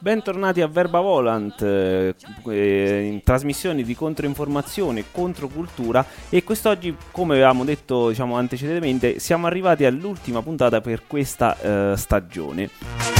bentornati a Verba Volant, in trasmissioni di controinformazione e controcultura, e quest'oggi, come avevamo detto antecedentemente, siamo arrivati all'ultima puntata per questa stagione.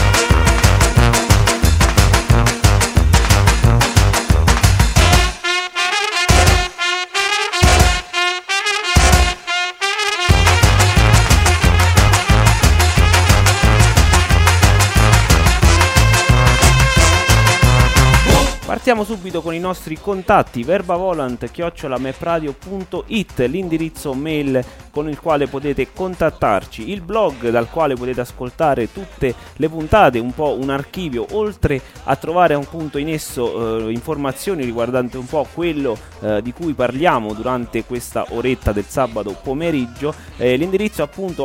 Partiamo subito con i nostri contatti: verbavolant@mepradio.it, l'indirizzo mail con il quale potete contattarci, il blog dal quale potete ascoltare tutte le puntate, un po' un archivio, oltre a trovare appunto in esso informazioni riguardanti un po' quello di cui parliamo durante questa oretta del sabato pomeriggio. L'indirizzo appunto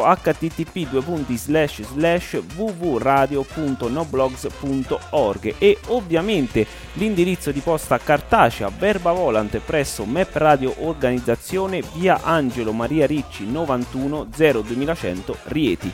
http://www.radio.noblogs.org, e ovviamente l'indirizzo di posta cartacea Verba Volant presso MEP Radio Organizzazione, via Angelo Maria Ricci 91 02100 Rieti.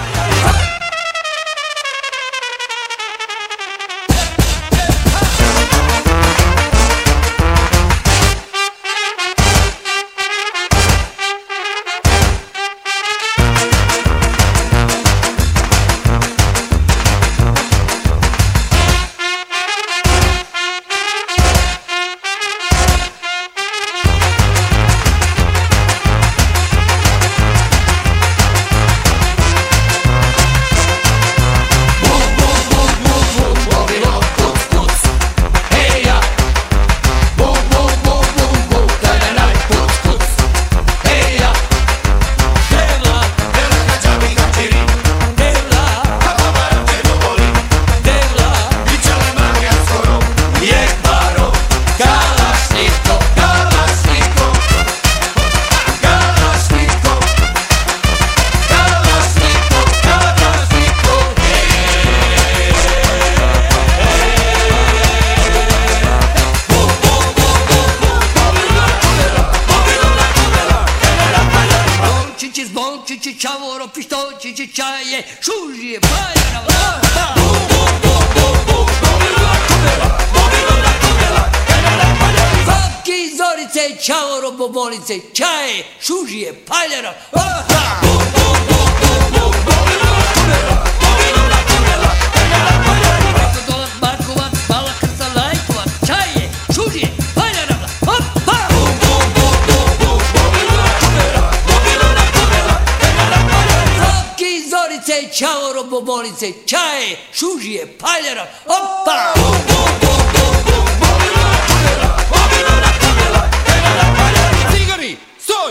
Ciao robobolice, čaj, šužije, paljera, opa! Zigari, stoj!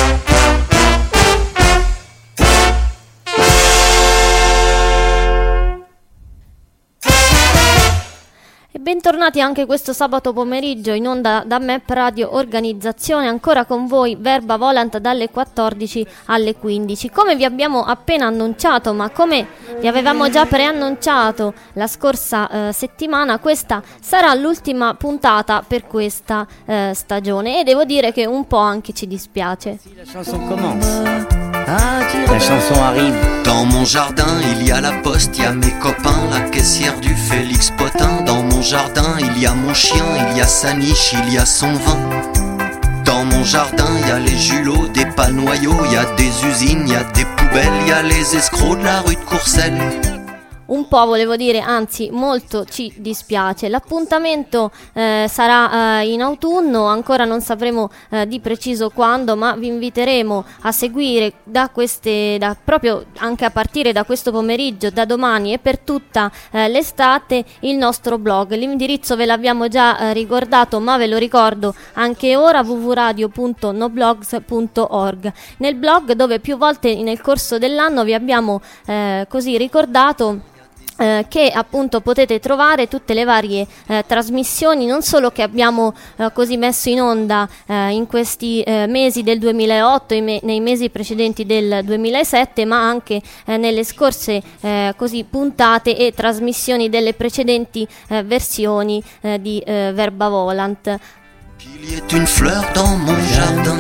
E bentornati anche questo sabato pomeriggio in onda da MEP Radio Organizzazione, ancora con voi Verba Volant dalle 14 alle 15. Come vi abbiamo appena annunciato, ma come vi avevamo già preannunciato la scorsa settimana, questa sarà l'ultima puntata per questa stagione, e devo dire che un po' anche ci dispiace. La chanson commence. La chanson arrive. Dans mon jardin, il y a la poste, il y a mes copains, la caissière du Félix Potin. Dans mon jardin, il y a mon chien, il y a sa niche, il y a son vin. Dans mon jardin, il y a les julots, des panoyaux, il y a des usines, il y a des poubelles, il y a les escrocs de la rue de Courcelles. Un po' volevo dire, anzi molto ci dispiace. L'appuntamento sarà in autunno, ancora non sapremo di preciso quando, ma vi inviteremo a seguire proprio anche a partire da questo pomeriggio, da domani e per tutta l'estate, il nostro blog. L'indirizzo ve l'abbiamo già ricordato, ma ve lo ricordo anche ora: www.noblogs.org. Nel blog, dove più volte nel corso dell'anno vi abbiamo così ricordato che appunto potete trovare tutte le varie trasmissioni, non solo che abbiamo così messo in onda in questi mesi del 2008, nei mesi precedenti del 2007, ma anche nelle scorse così puntate e trasmissioni delle precedenti versioni di Verba Volant. Qu'il y ait une fleur dans mon jardin.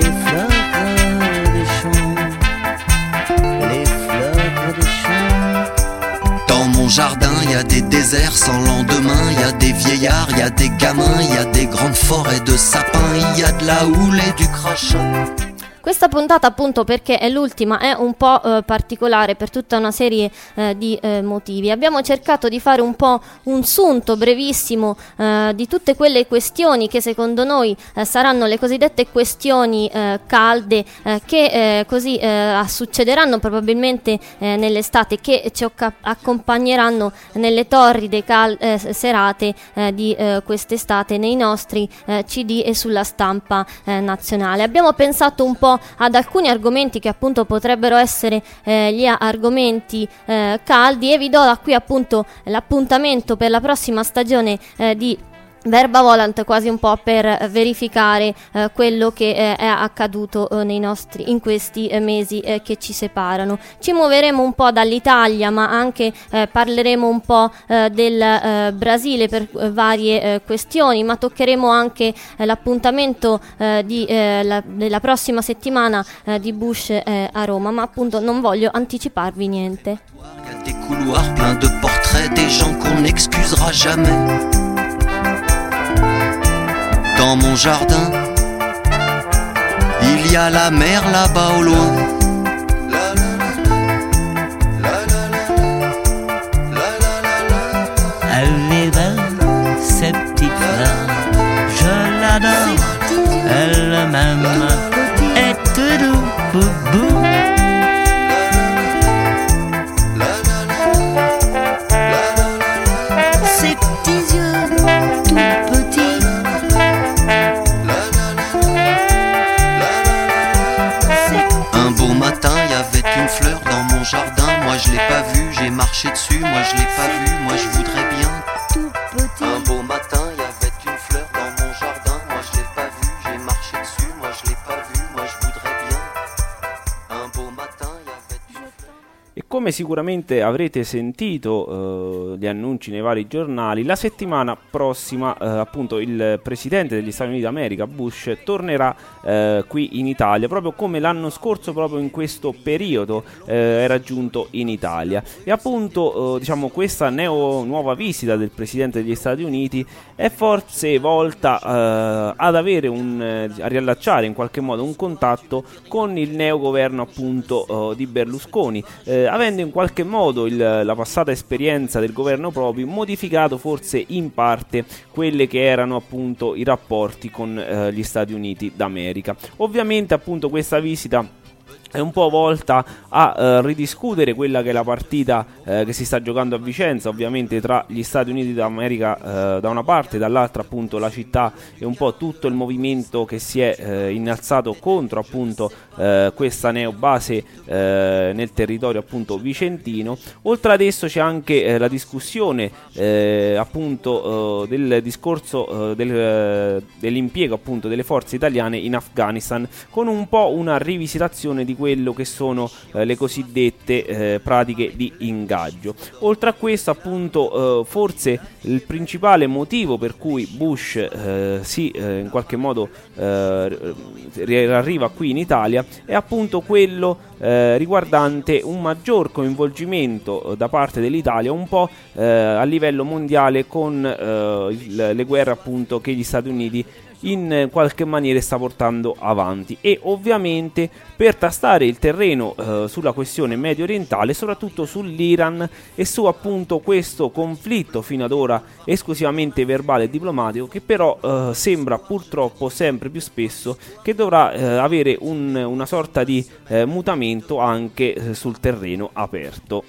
Dans mon jardin, il y a des des déserts sans lendemain, il y a des vieillards, il y a des gamins, il y a des grandes forêts de sapins, il y a de la houle et du crachin. Questa puntata, appunto, perché è l'ultima, è un po' particolare per tutta una serie di motivi. Abbiamo cercato di fare un po' un sunto brevissimo di tutte quelle questioni che secondo noi saranno le cosiddette questioni calde, che così succederanno probabilmente nell'estate, che ci accompagneranno nelle torride serate di quest'estate nei nostri CD e sulla stampa nazionale. Abbiamo pensato un po' ad alcuni argomenti che appunto potrebbero essere gli argomenti caldi, e vi do da qui appunto l'appuntamento per la prossima stagione di Verba Volant, quasi un po' per verificare quello che è accaduto in questi mesi che ci separano. Ci muoveremo un po' dall'Italia, ma anche parleremo un po' del Brasile per varie questioni, ma toccheremo anche l'appuntamento della prossima settimana di Bush a Roma, ma appunto non voglio anticiparvi niente. Il y a des couloirs pleins de portraits des gens qu'on n'excusera jamais. Dans mon jardin, il y a la mer là-bas au loin. Elle est belle, cette petite fleur, je l'adore, elle-même est tout doux, boubou. Ses petits yeux tout petits, un beau matin, il y avait une fleur dans mon jardin. Moi je l'ai pas vue, j'ai marché dessus. Moi je l'ai pas vue, moi je voudrais bien. tout petit. Un beau matin, il y avait une fleur dans mon jardin. Moi je l'ai pas vue, j'ai marché dessus. Moi je l'ai pas vue, moi je voudrais bien. Un beau matin, il y avait une fleur. E come sicuramente avrete sentito gli annunci nei vari giornali, la settimana prossima appunto il presidente degli Stati Uniti d'America, Bush, tornerà qui in Italia, proprio come l'anno scorso, proprio in questo periodo era giunto in Italia. E appunto diciamo questa nuova visita del presidente degli Stati Uniti è forse volta ad avere a riallacciare in qualche modo un contatto con il neogoverno appunto di Berlusconi, avendo in qualche modo la passata esperienza del governo proprio modificato forse in parte quelle che erano appunto i rapporti con gli Stati Uniti d'America. Ovviamente appunto questa visita è un po' volta a ridiscutere quella che è la partita che si sta giocando a Vicenza, ovviamente tra gli Stati Uniti d'America da una parte, dall'altra appunto la città e un po' tutto il movimento che si è innalzato contro appunto questa neobase nel territorio appunto vicentino. Oltre ad esso c'è anche la discussione appunto del discorso dell'impiego appunto delle forze italiane in Afghanistan, con un po' una rivisitazione di quello che sono le cosiddette pratiche di ingaggio. Oltre a questo appunto forse il principale motivo per cui Bush in qualche modo arriva qui in Italia è appunto quello riguardante un maggior coinvolgimento da parte dell'Italia un po' a livello mondiale con le guerre appunto che gli Stati Uniti in qualche maniera sta portando avanti, e ovviamente per tastare il terreno sulla questione medio orientale, soprattutto sull'Iran e su appunto questo conflitto fino ad ora esclusivamente verbale e diplomatico, che però sembra purtroppo sempre più spesso che dovrà avere una sorta di mutamento anche sul terreno aperto.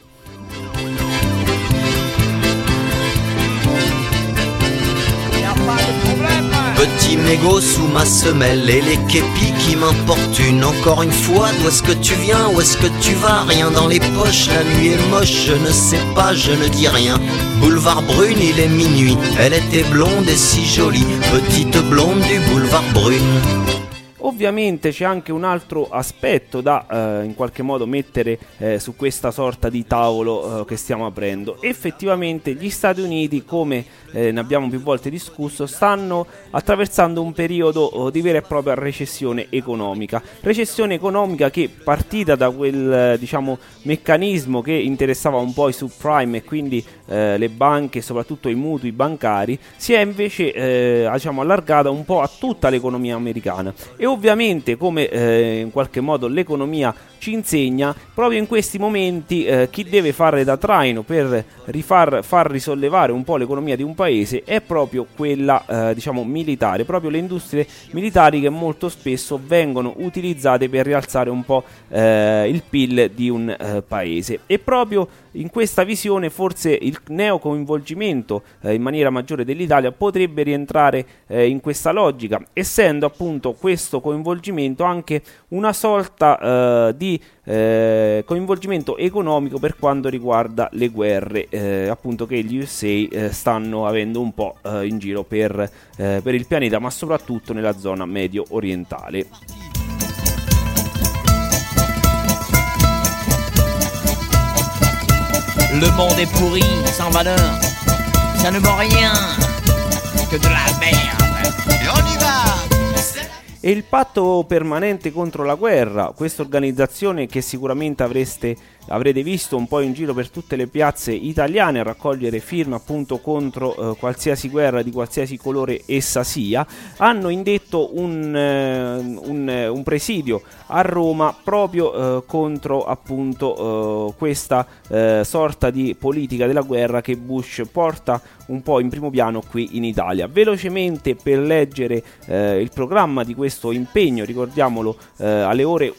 Petit mégot sous ma semelle et les képis qui m'importunent. Encore une fois, d'où est-ce que tu viens, où est-ce que tu vas? Rien dans les poches, la nuit est moche, je ne sais pas, je ne dis rien. Boulevard Brune, il est minuit, elle était blonde et si jolie, petite blonde du boulevard Brune. Ovviamente c'è anche un altro aspetto da in qualche modo mettere su questa sorta di tavolo che stiamo aprendo. Effettivamente gli Stati Uniti, come ne abbiamo più volte discusso, stanno attraversando un periodo di vera e propria recessione economica che, partita da quel meccanismo che interessava un po' i subprime e quindi le banche, soprattutto i mutui bancari, si è invece allargata un po' a tutta l'economia americana. E ovviamente, come in qualche modo l'economia ci insegna, proprio in questi momenti chi deve fare da traino per far risollevare un po' l'economia di un paese è proprio quella militare, proprio le industrie militari, che molto spesso vengono utilizzate per rialzare un po' il PIL di un paese. E proprio in questa visione forse il neocoinvolgimento in maniera maggiore dell'Italia potrebbe rientrare in questa logica, essendo appunto questo coinvolgimento anche una sorta di coinvolgimento economico per quanto riguarda le guerre appunto che gli USA stanno avendo un po' in giro per il pianeta, ma soprattutto nella zona medio orientale. Le monde est pourri, sans valeur. Ça ne vaut rien que de la merde. Et on y va! E il patto permanente contro la guerra, questa organizzazione che sicuramente avrete visto un po' in giro per tutte le piazze italiane a raccogliere firme appunto contro qualsiasi guerra di qualsiasi colore essa sia, hanno indetto un presidio a Roma proprio contro appunto questa sorta di politica della guerra che Bush porta un po' in primo piano qui in Italia. Velocemente, per leggere il programma di questo impegno, ricordiamolo, alle ore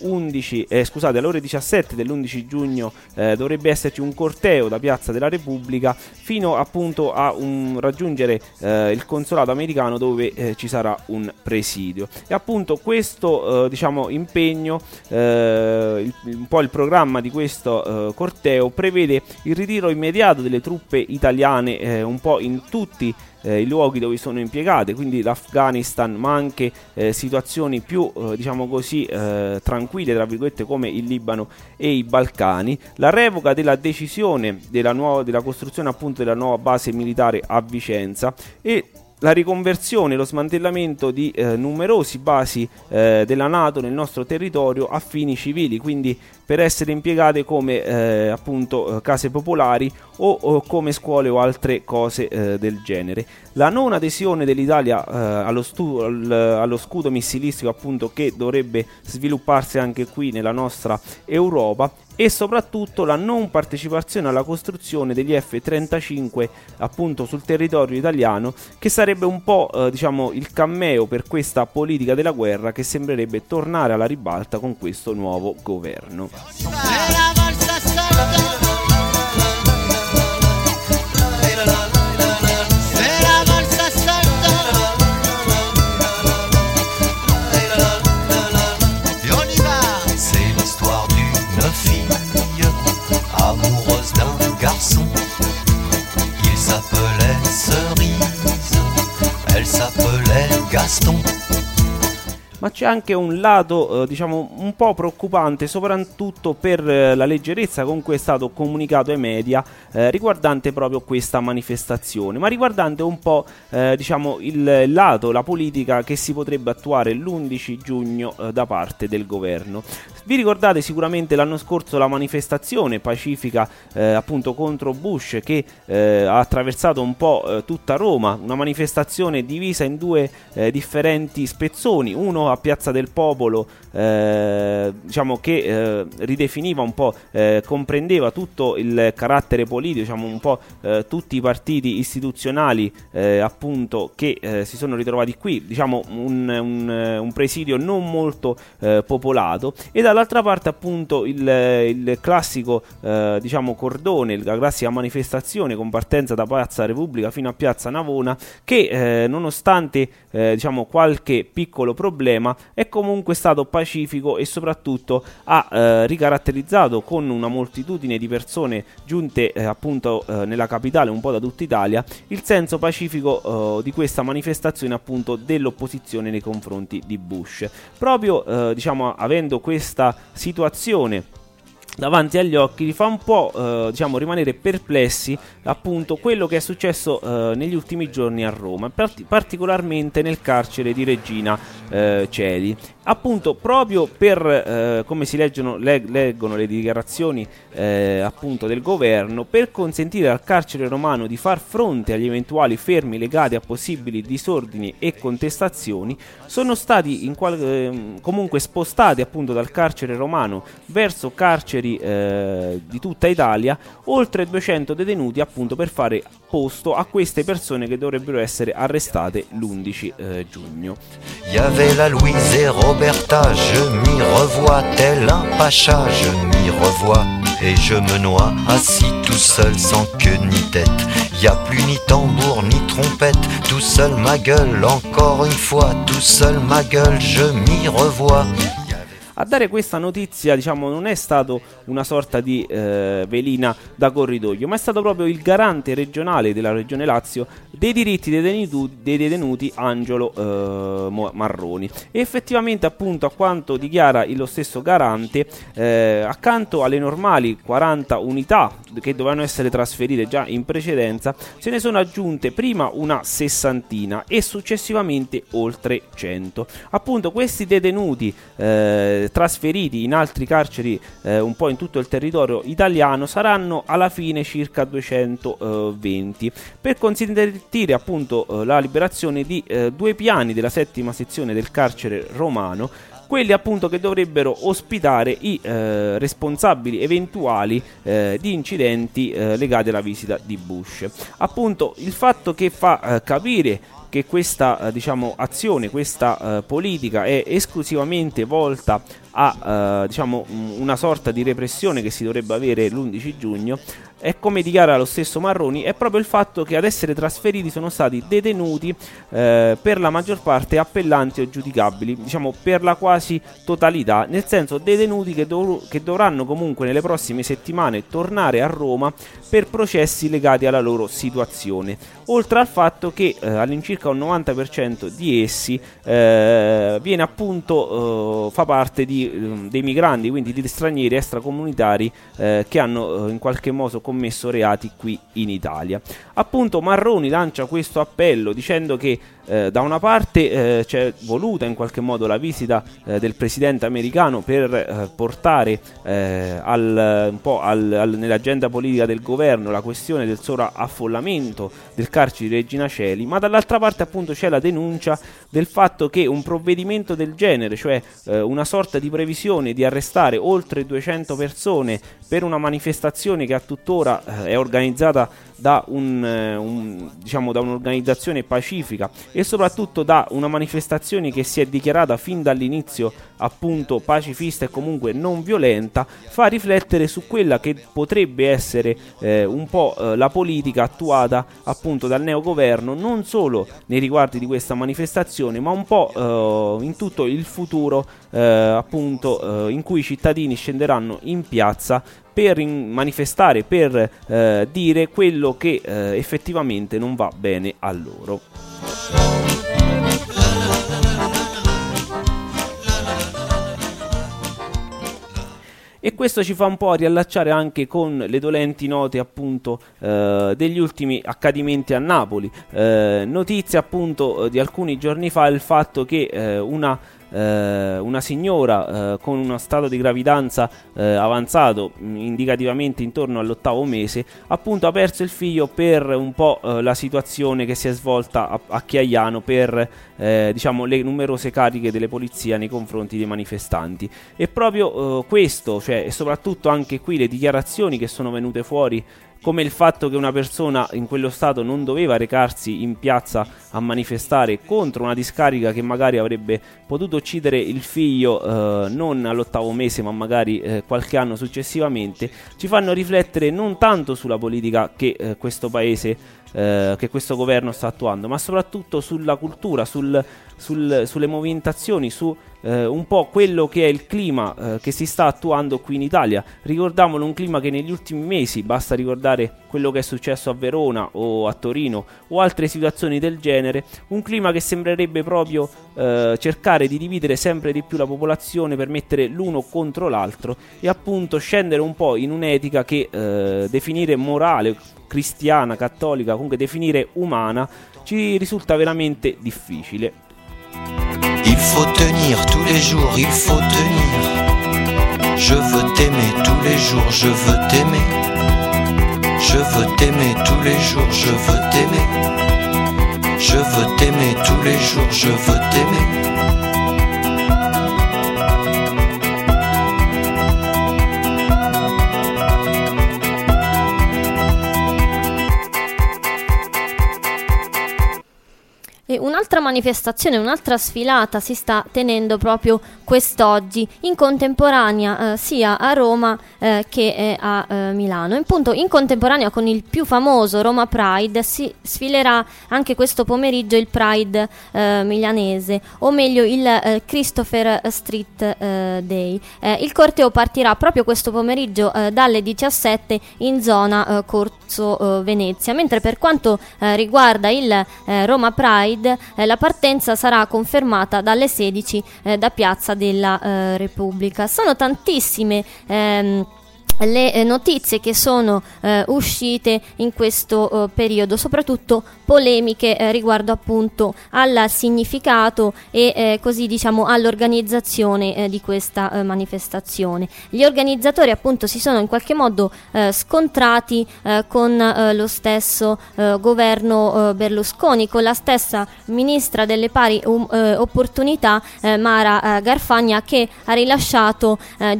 17 dell'11 giugno dovrebbe esserci un corteo da Piazza della Repubblica fino appunto a raggiungere il consolato americano, dove ci sarà un presidio. E appunto questo impegno, un po' il programma di questo corteo prevede il ritiro immediato delle truppe italiane un po' in tutti i luoghi dove sono impiegate, quindi l'Afghanistan, ma anche situazioni più tranquille tra virgolette come il Libano e i Balcani, la revoca della decisione della costruzione appunto della nuova base militare a Vicenza e la riconversione e lo smantellamento di numerosi basi della NATO nel nostro territorio a fini civili, quindi per essere impiegate come case popolari o come scuole o altre cose del genere. La non adesione dell'Italia allo scudo missilistico appunto che dovrebbe svilupparsi anche qui nella nostra Europa, e soprattutto la non partecipazione alla costruzione degli F-35 appunto sul territorio italiano, che sarebbe un po' il cameo per questa politica della guerra che sembrerebbe tornare alla ribalta con questo nuovo governo. Amoureuse d'un garçon, il s'appelait Cerise, elle s'appelait Gaston. Ma c'è anche un lato un po' preoccupante, soprattutto per la leggerezza con cui è stato comunicato ai media riguardante proprio questa manifestazione, ma riguardante un po' il lato, la politica che si potrebbe attuare l'11 giugno da parte del governo. Vi ricordate sicuramente l'anno scorso la manifestazione pacifica appunto contro Bush che ha attraversato un po' tutta Roma, una manifestazione divisa in due differenti spezzoni, uno a Piazza del Popolo che ridefiniva un po', comprendeva tutto il carattere politico, un po' tutti i partiti istituzionali appunto che si sono ritrovati qui, un presidio non molto popolato, e dall'altra parte appunto il classico cordone, la classica manifestazione con partenza da Piazza Repubblica fino a Piazza Navona che nonostante qualche piccolo problema problema è comunque stato pacifico e soprattutto ha ricaratterizzato con una moltitudine di persone giunte appunto nella capitale un po' da tutta Italia il senso pacifico di questa manifestazione appunto dell'opposizione nei confronti di Bush. Proprio diciamo avendo questa situazione davanti agli occhi vi fa un po' rimanere perplessi appunto quello che è successo negli ultimi giorni a Roma, particolarmente nel carcere di Regina Coeli. Appunto proprio per come si leggono le dichiarazioni appunto del governo, per consentire al carcere romano di far fronte agli eventuali fermi legati a possibili disordini e contestazioni, sono stati comunque spostati appunto dal carcere romano verso carceri di tutta Italia oltre 200 detenuti appunto per fare posto a queste persone che dovrebbero essere arrestate l'11 giugno. Il y avait la Louise et Roberta, je m'y revois tel un pacha, je m'y revois et je me noie assis tout seul sans queue ni tête. Y a plus ni tambour ni trompette, tout seul ma gueule, encore une fois, tout seul ma gueule, je m'y revois. A dare questa notizia, diciamo, non è stato una sorta di velina da corridoio, ma è stato proprio il garante regionale della Regione Lazio dei diritti dei detenuti Angelo Marroni. E effettivamente, appunto, a quanto dichiara lo stesso garante, accanto alle normali 40 unità che dovevano essere trasferite già in precedenza, se ne sono aggiunte prima una sessantina e successivamente oltre 100. Appunto, questi detenuti trasferiti in altri carceri un po' in tutto il territorio italiano saranno alla fine circa 220 per consentire appunto la liberazione di due piani della settima sezione del carcere romano, quelli appunto che dovrebbero ospitare i responsabili eventuali di incidenti legati alla visita di Bush. Appunto il fatto che fa capire che questa azione, questa politica è esclusivamente volta a una sorta di repressione che si dovrebbe avere l'11 giugno, è, come dichiara lo stesso Marroni, è proprio il fatto che ad essere trasferiti sono stati detenuti per la maggior parte appellanti o giudicabili, per la quasi totalità, nel senso detenuti che dovranno comunque nelle prossime settimane tornare a Roma per processi legati alla loro situazione, oltre al fatto che all'incirca un 90% di essi viene appunto fa parte dei migranti, quindi di stranieri extracomunitari che hanno in qualche modo commesso reati qui in Italia. Appunto Marroni lancia questo appello dicendo che da una parte c'è voluta in qualche modo la visita del presidente americano per portare nell'agenda politica del governo la questione del sovraffollamento del carcere di Regina Coeli, ma dall'altra parte appunto c'è la denuncia del fatto che un provvedimento del genere, cioè una sorta di previsione di arrestare oltre 200 persone per una manifestazione che a tuttora è organizzata da un'organizzazione pacifica e soprattutto da una manifestazione che si è dichiarata fin dall'inizio appunto pacifista e comunque non violenta, fa riflettere su quella che potrebbe essere un po' la politica attuata appunto dal neogoverno, non solo nei riguardi di questa manifestazione, ma un po' in tutto il futuro in cui i cittadini scenderanno in piazza per manifestare, per dire quello che effettivamente non va bene a loro. E questo ci fa un po' riallacciare anche con le dolenti note appunto degli ultimi accadimenti a Napoli. Notizia appunto di alcuni giorni fa il fatto che una signora con uno stato di gravidanza avanzato, indicativamente intorno all'8° mese, appunto ha perso il figlio per un po' la situazione che si è svolta a Chiaiano per le numerose cariche delle polizie nei confronti dei manifestanti. E proprio questo, cioè, e soprattutto anche qui le dichiarazioni che sono venute fuori, come il fatto che una persona in quello stato non doveva recarsi in piazza a manifestare contro una discarica che magari avrebbe potuto uccidere il figlio non all'8° mese ma magari qualche anno successivamente, ci fanno riflettere non tanto sulla politica che questo paese che questo governo sta attuando, ma soprattutto sulla cultura, sulle movimentazioni, su un po' quello che è il clima che si sta attuando qui in Italia. Ricordiamolo, un clima che negli ultimi mesi, basta ricordare quello che è successo a Verona o a Torino o altre situazioni del genere, un clima che sembrerebbe proprio cercare di dividere sempre di più la popolazione per mettere l'uno contro l'altro e appunto scendere un po' in un'etica che definire morale, cristiana, cattolica, comunque definire umana, ci risulta veramente difficile. Il faut tenir tous les jours, il faut tenir. Je veux t'aimer tous les jours, je veux t'aimer. Je veux t'aimer tous les jours, je veux t'aimer. Je veux t'aimer tous les jours, je veux t'aimer. E un'altra manifestazione, un'altra sfilata si sta tenendo proprio quest'oggi, in contemporanea sia a Roma che a Milano. In contemporanea con il più famoso Roma Pride si sfilerà anche questo pomeriggio il Pride milanese, o meglio il Christopher Street Day. Il corteo partirà proprio questo pomeriggio dalle 17 in zona Corso Venezia, mentre per quanto riguarda il Roma Pride la partenza sarà confermata dalle 16 da Piazza della Repubblica. Sono tantissime le notizie che sono uscite in questo periodo, soprattutto polemiche riguardo appunto al significato e così diciamo all'organizzazione di questa manifestazione. Gli organizzatori appunto si sono in qualche modo scontrati con lo stesso governo Berlusconi, con la stessa ministra delle pari opportunità Mara Garfagna, che ha rilasciato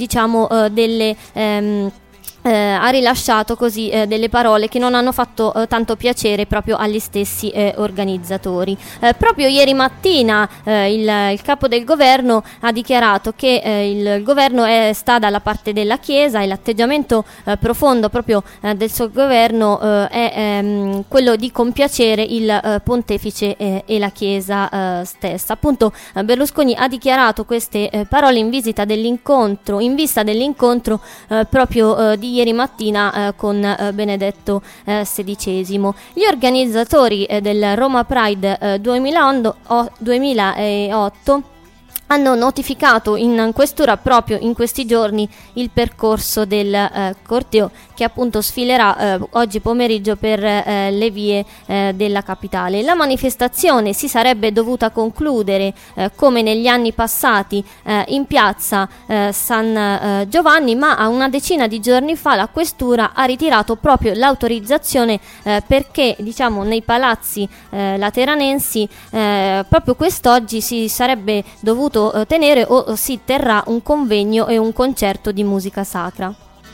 ha rilasciato così delle parole che non hanno fatto tanto piacere proprio agli stessi organizzatori. Proprio ieri mattina il capo del governo ha dichiarato che il governo sta dalla parte della Chiesa e l'atteggiamento profondo proprio del suo governo è quello di compiacere il pontefice e la Chiesa stessa. Appunto Berlusconi ha dichiarato queste parole in vista dell'incontro proprio di ieri mattina con Benedetto XVI. Gli organizzatori del Roma Pride 2008 hanno notificato in questura proprio in questi giorni il percorso del corteo, che appunto sfilerà oggi pomeriggio per le vie della capitale. La manifestazione si sarebbe dovuta concludere come negli anni passati in piazza San Giovanni, ma a una decina di giorni fa la questura ha ritirato proprio l'autorizzazione perché diciamo nei palazzi lateranensi proprio quest'oggi si sarebbe dovuto tenere o si terrà un convegno e un concerto di musica sacra.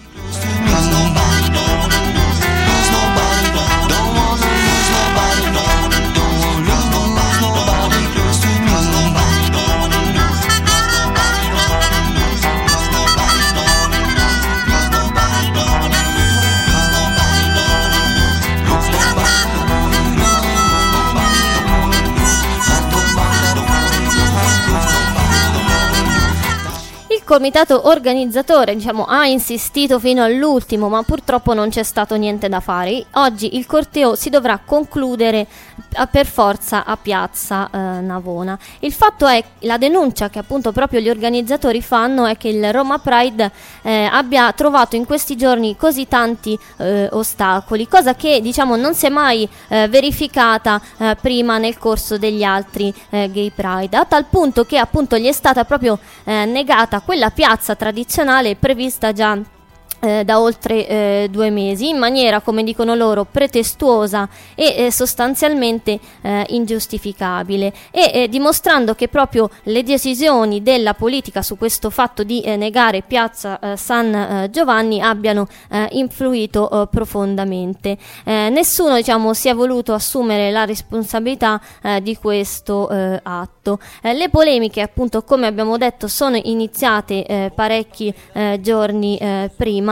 Il comitato organizzatore ha insistito fino all'ultimo, ma purtroppo non c'è stato niente da fare. Oggi il corteo si dovrà concludere per forza a Piazza Navona. Il fatto è, la denuncia che appunto proprio gli organizzatori fanno è che il Roma Pride abbia trovato in questi giorni così tanti ostacoli, cosa che non si è mai verificata prima nel corso degli altri Gay Pride, a tal punto che appunto gli è stata proprio negata quella piazza tradizionale prevista già da oltre 2 mesi, in maniera, come dicono loro, pretestuosa e sostanzialmente ingiustificabile, e dimostrando che proprio le decisioni della politica su questo fatto di negare Piazza San Giovanni abbiano influito profondamente. Nessuno si è voluto assumere la responsabilità di questo atto. Le polemiche, appunto, come abbiamo detto, sono iniziate parecchi giorni prima,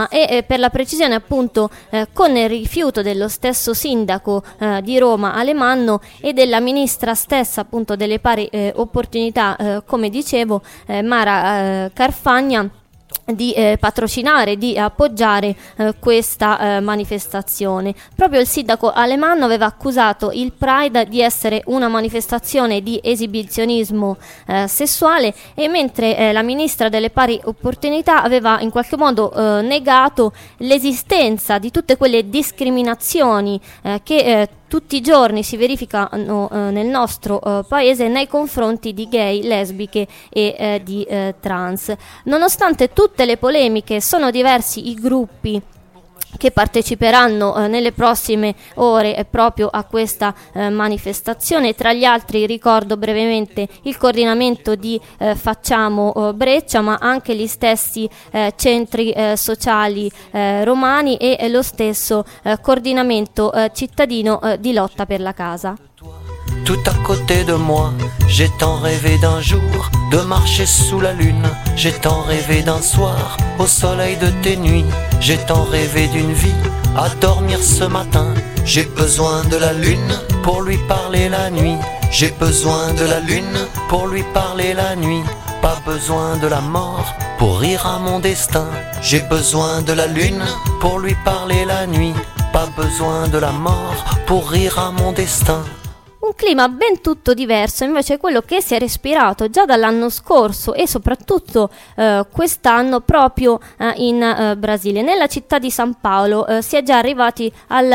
Roma e per la precisione appunto con il rifiuto dello stesso sindaco di Roma Alemanno e della ministra stessa appunto delle pari opportunità, come dicevo, Mara Carfagna, di patrocinare, di appoggiare questa manifestazione. Proprio il sindaco Alemanno aveva accusato il Pride di essere una manifestazione di esibizionismo sessuale, e mentre la ministra delle pari opportunità aveva in qualche modo negato l'esistenza di tutte quelle discriminazioni che tutti i giorni si verificano nel nostro paese nei confronti di gay, lesbiche e di trans. Nonostante tutte le polemiche, sono diversi i gruppi che parteciperanno nelle prossime ore proprio a questa manifestazione. Tra gli altri ricordo brevemente il coordinamento di Facciamo Breccia, ma anche gli stessi centri sociali romani e lo stesso coordinamento cittadino di lotta per la casa. Tout à côté de moi, j'ai tant rêvé d'un jour, de marcher sous la lune, j'ai tant rêvé d'un soir, au soleil de tes nuits, j'ai tant rêvé d'une vie, à dormir ce matin, j'ai besoin de la lune pour lui parler la nuit, j'ai besoin de la lune pour lui parler la nuit, pas besoin de la mort pour rire à mon destin, j'ai besoin de la lune pour lui parler la nuit, pas besoin de la mort pour rire à mon destin. Un clima ben tutto diverso invece quello che si è respirato già dall'anno scorso e soprattutto quest'anno proprio in Brasile. Nella città di San Paolo si è già arrivati al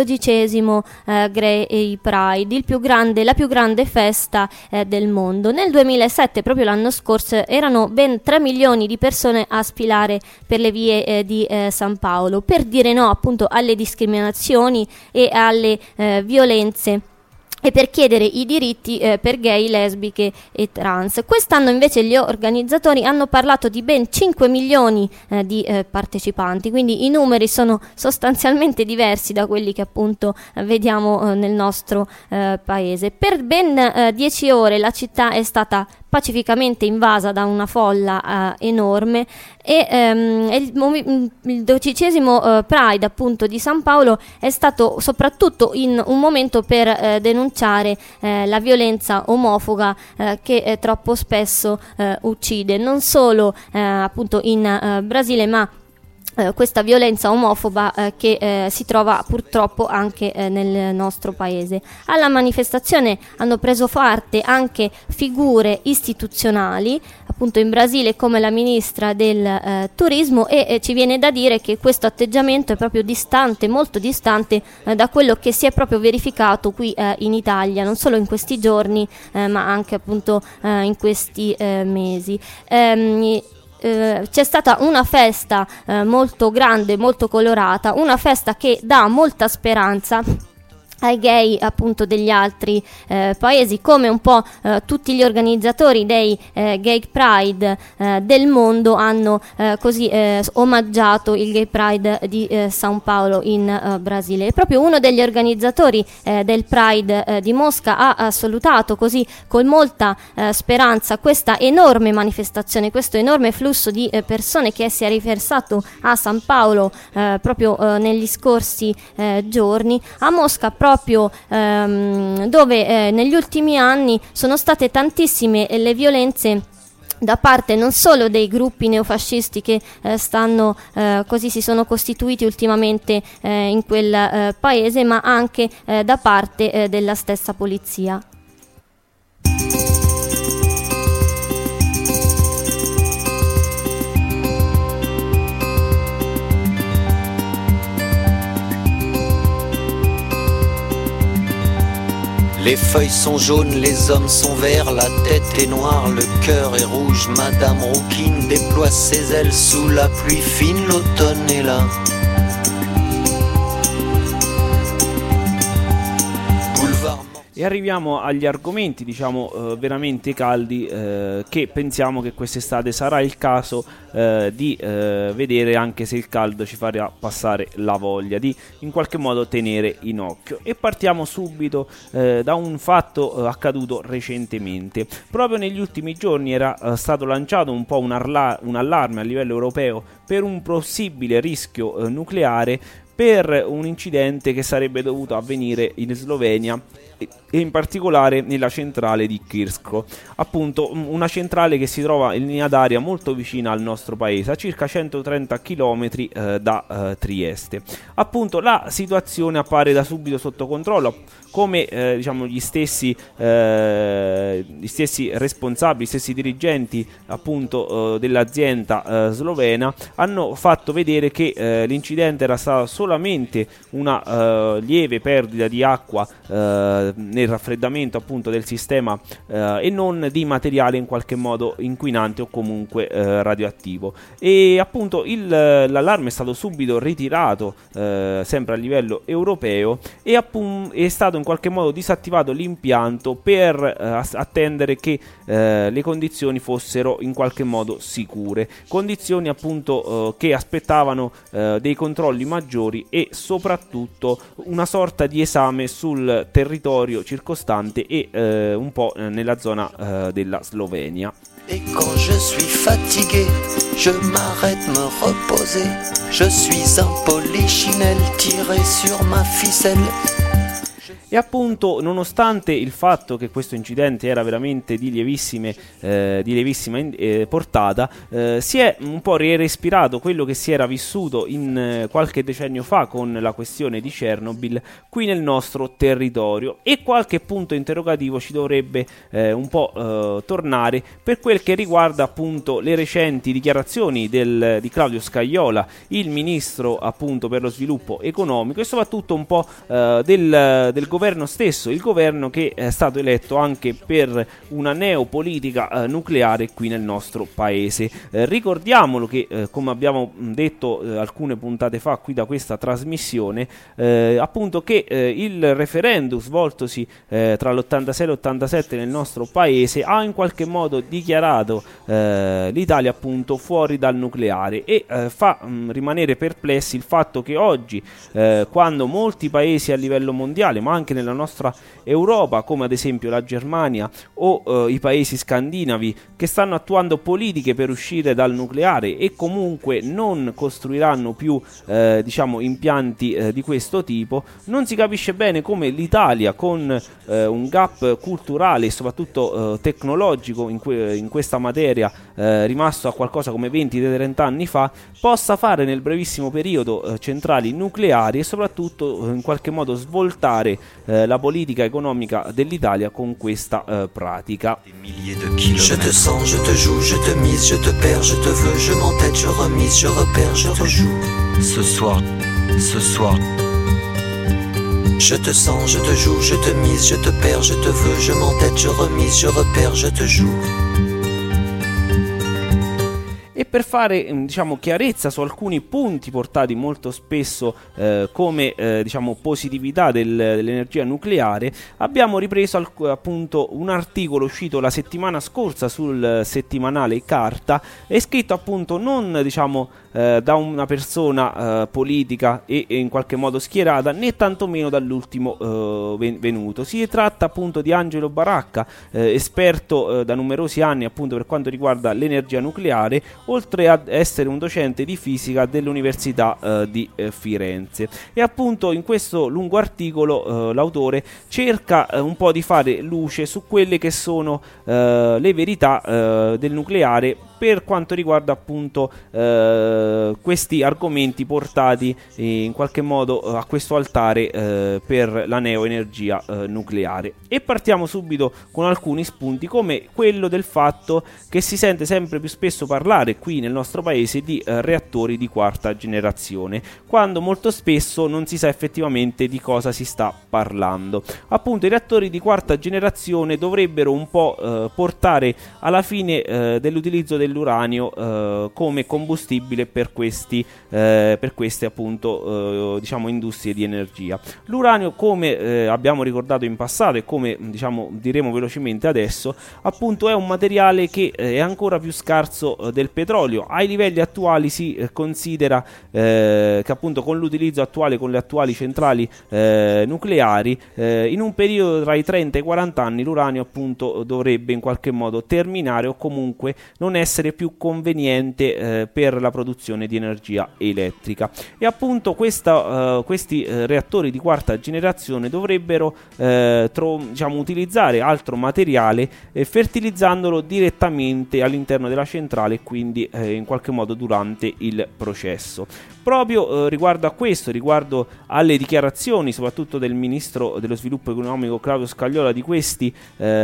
12° Gay Pride, la più grande festa del mondo. Nel 2007, proprio l'anno scorso, erano ben 3 milioni di persone a sfilare per le vie di San Paolo per dire no appunto alle discriminazioni e alle violenze e per chiedere i diritti per gay, lesbiche e trans. Quest'anno invece gli organizzatori hanno parlato di ben 5 milioni di partecipanti, quindi i numeri sono sostanzialmente diversi da quelli che appunto vediamo nel nostro paese. Per ben 10 ore la città è stata pacificamente invasa da una folla enorme e il 12° Pride appunto di San Paolo è stato soprattutto in un momento per denunciare la violenza omofoba che troppo spesso uccide, non solo appunto in Brasile, ma questa violenza omofoba che si trova purtroppo anche nel nostro paese. Alla manifestazione hanno preso parte anche figure istituzionali appunto in Brasile come la ministra del turismo e ci viene da dire che questo atteggiamento è proprio distante, molto distante da quello che si è proprio verificato qui in Italia, non solo in questi giorni ma anche appunto in questi mesi. C'è stata una festa molto grande, molto colorata, una festa che dà molta speranza ai gay appunto degli altri paesi, come un po' tutti gli organizzatori dei Gay Pride del mondo hanno così omaggiato il Gay Pride di San Paolo in Brasile. E proprio uno degli organizzatori del Pride di Mosca ha salutato così con molta speranza questa enorme manifestazione, questo enorme flusso di persone che si è riversato a San Paolo proprio negli scorsi giorni. A Mosca proprio dove negli ultimi anni sono state tantissime le violenze da parte non solo dei gruppi neofascisti che così si sono costituiti ultimamente in quel paese, ma anche da parte della stessa polizia. Les feuilles sont jaunes, les hommes sont verts, la tête est noire, le cœur est rouge. Madame Rouquine déploie ses ailes sous la pluie fine, l'automne est là. E E arriviamo agli argomenti, diciamo, veramente caldi, che pensiamo che quest'estate sarà il caso di vedere, anche se il caldo ci farà passare la voglia di in qualche modo tenere in occhio. E partiamo subito da un fatto accaduto recentemente. Proprio negli ultimi giorni era stato lanciato un po' un allarme a livello europeo per un possibile rischio nucleare per un incidente che sarebbe dovuto avvenire in Slovenia e in particolare nella centrale di Krško, appunto una centrale che si trova in linea d'aria molto vicina al nostro paese, a circa 130 km da Trieste. Appunto la situazione appare da subito sotto controllo, come diciamo gli stessi responsabili, gli stessi dirigenti appunto dell'azienda slovena hanno fatto vedere che l'incidente era stato solamente una lieve perdita di acqua nel raffreddamento appunto del sistema e non di materiale in qualche modo inquinante o comunque radioattivo. E appunto l'allarme è stato subito ritirato sempre a livello europeo e è stato in qualche modo disattivato l'impianto per attendere che le condizioni fossero in qualche modo sicure, condizioni appunto che aspettavano dei controlli maggiori e soprattutto una sorta di esame sul territorio circostante e un po' nella zona della Slovenia. Et quand je suis fatigué, je m'arrête me reposer. Je suis un polichinelle tiré sur ma ficelle. E appunto, nonostante il fatto che questo incidente era veramente di lievissima portata, si è un po' respirato quello che si era vissuto in qualche decennio fa con la questione di Chernobyl qui nel nostro territorio, e qualche punto interrogativo ci dovrebbe un po' tornare per quel che riguarda appunto le recenti dichiarazioni di Claudio Scajola, il ministro appunto per lo sviluppo economico, e soprattutto un po' del governo stesso, il governo che è stato eletto anche per una neopolitica nucleare qui nel nostro paese. Ricordiamolo che come abbiamo detto alcune puntate fa qui da questa trasmissione, appunto che il referendum svoltosi tra l'86 e l'87 nel nostro paese ha in qualche modo dichiarato l'Italia appunto fuori dal nucleare, e fa rimanere perplessi il fatto che oggi quando molti paesi a livello mondiale, ma anche nella nostra Europa, come ad esempio la Germania o i paesi scandinavi, che stanno attuando politiche per uscire dal nucleare e comunque non costruiranno più diciamo impianti di questo tipo, non si capisce bene come l'Italia, con un gap culturale e soprattutto tecnologico in questa materia rimasto a qualcosa come 20-30 anni fa, possa fare nel brevissimo periodo centrali nucleari e soprattutto in qualche modo svoltare la politica economica dell'Italia con questa pratica. Je te sens, je te joue, je te mise, je te perds, je te veux, je m'entête, je remise, je repère, je rejoue. Ce soir. Je te sens, je te joue, je te mise, je te perds, je te veux, je m'entête, je remise, je repère, je te joue. E per fare diciamo chiarezza su alcuni punti portati molto spesso come diciamo positività dell'energia nucleare, abbiamo ripreso appunto un articolo uscito la settimana scorsa sul settimanale Carta, e scritto appunto non diciamo da una persona politica e in qualche modo schierata, né tantomeno dall'ultimo venuto. Si tratta appunto di Angelo Baracca, esperto da numerosi anni appunto per quanto riguarda l'energia nucleare, oltre ad essere un docente di fisica dell'Università di Firenze. E appunto in questo lungo articolo l'autore cerca un po' di fare luce su quelle che sono le verità del nucleare per quanto riguarda appunto questi argomenti portati in qualche modo a questo altare per la neoenergia nucleare. E partiamo subito con alcuni spunti, come quello del fatto che si sente sempre più spesso parlare qui nel nostro paese di reattori di quarta generazione, quando molto spesso non si sa effettivamente di cosa si sta parlando. Appunto, i reattori di quarta generazione dovrebbero un po' portare alla fine dell'utilizzo delle dell'uranio come combustibile per queste appunto diciamo industrie di energia. L'uranio, come abbiamo ricordato in passato e come diciamo diremo velocemente adesso, appunto è un materiale che è ancora più scarso del petrolio. Ai livelli attuali si considera che appunto con l'utilizzo attuale, con le attuali centrali nucleari, in un periodo tra i 30 e i 40 anni l'uranio appunto dovrebbe in qualche modo terminare o comunque non essere più conveniente per la produzione di energia elettrica. E appunto questi reattori di quarta generazione dovrebbero diciamo utilizzare altro materiale fertilizzandolo direttamente all'interno della centrale, quindi in qualche modo durante il processo. Proprio riguardo a questo, riguardo alle dichiarazioni soprattutto del ministro dello sviluppo economico Claudio Scagliola di questi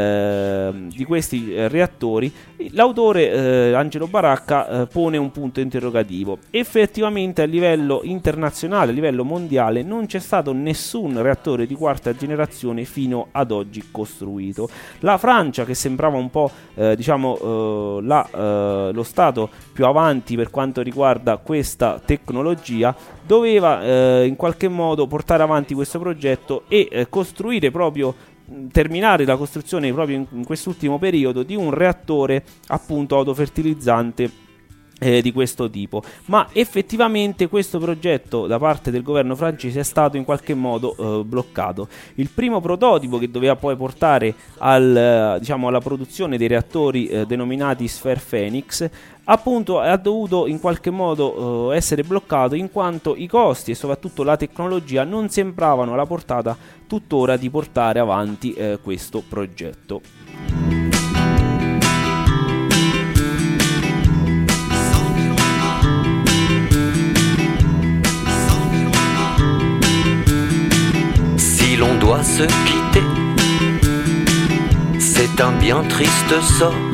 reattori, l'autore Angelo Baracca pone un punto interrogativo. Effettivamente a livello internazionale, a livello mondiale, non c'è stato nessun reattore di quarta generazione fino ad oggi costruito. La Francia, che sembrava un po' lo stato più avanti per quanto riguarda questa tecnologia, doveva in qualche modo portare avanti questo progetto e terminare la costruzione proprio in quest'ultimo periodo di un reattore appunto autofertilizzante di questo tipo. Ma effettivamente questo progetto da parte del governo francese è stato in qualche modo bloccato. Il primo prototipo, che doveva poi portare alla produzione dei reattori denominati Sphere Phoenix, appunto ha dovuto in qualche modo essere bloccato, in quanto i costi e soprattutto la tecnologia non sembravano alla portata tuttora di portare avanti questo progetto. Si l'on doit se quitter, c'est un bien triste sort.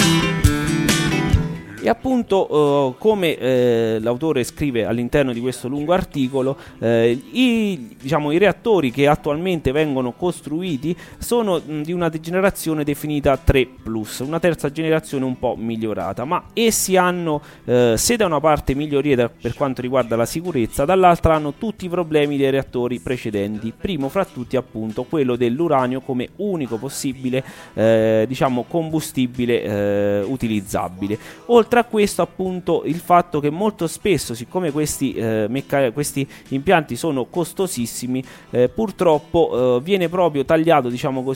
E appunto come l'autore scrive all'interno di questo lungo articolo, i reattori che attualmente vengono costruiti sono di una generazione definita 3+, una terza generazione un po' migliorata, ma essi hanno se da una parte migliorie per quanto riguarda la sicurezza, dall'altra hanno tutti i problemi dei reattori precedenti, primo fra tutti appunto quello dell'uranio come unico possibile combustibile utilizzabile. Oltre a questo appunto il fatto che molto spesso, siccome questi impianti sono costosissimi, purtroppo viene proprio tagliato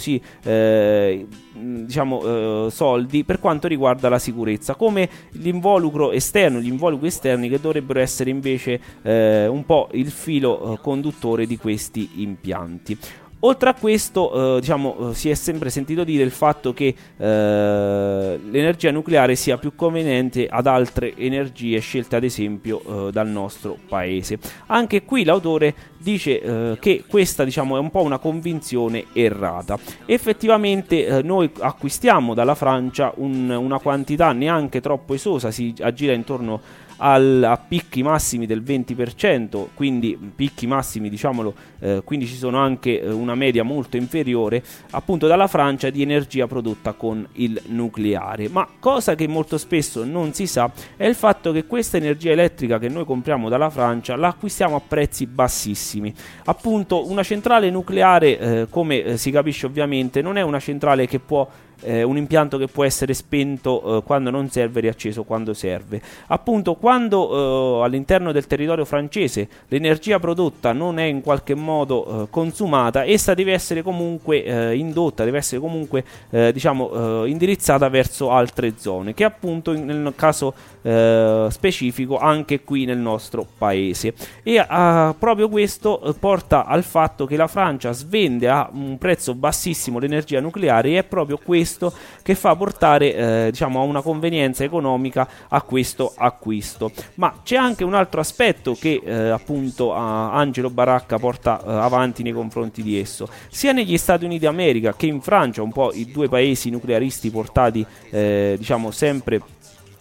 soldi per quanto riguarda la sicurezza, come gli involucri esterni che dovrebbero essere invece un po' il filo conduttore di questi impianti. Oltre a questo, si è sempre sentito dire il fatto che l'energia nucleare sia più conveniente ad altre energie scelte ad esempio dal nostro paese. Anche qui l'autore dice che questa è un po' una convinzione errata. Effettivamente noi acquistiamo dalla Francia una quantità neanche troppo esosa, si aggira intorno a picchi massimi del 20%, quindi picchi massimi quindi ci sono anche una media molto inferiore appunto dalla Francia di energia prodotta con il nucleare. Ma cosa che molto spesso non si sa è il fatto che questa energia elettrica che noi compriamo dalla Francia la acquistiamo a prezzi bassissimi. Appunto una centrale nucleare come si capisce ovviamente non è una centrale che può un impianto che può essere spento quando non serve e riacceso quando serve. Appunto quando all'interno del territorio francese l'energia prodotta non è in qualche modo consumata, essa deve essere comunque indotta, deve essere comunque indirizzata verso altre zone, che appunto nel caso specifico anche qui nel nostro paese. E proprio questo porta al fatto che la Francia svende a un prezzo bassissimo l'energia nucleare, e è proprio questo che fa portare a una convenienza economica a questo acquisto. Ma c'è anche un altro aspetto che appunto Angelo Baracca porta avanti nei confronti di esso, sia negli Stati Uniti d'America che in Francia, un po' i due paesi nuclearisti portati sempre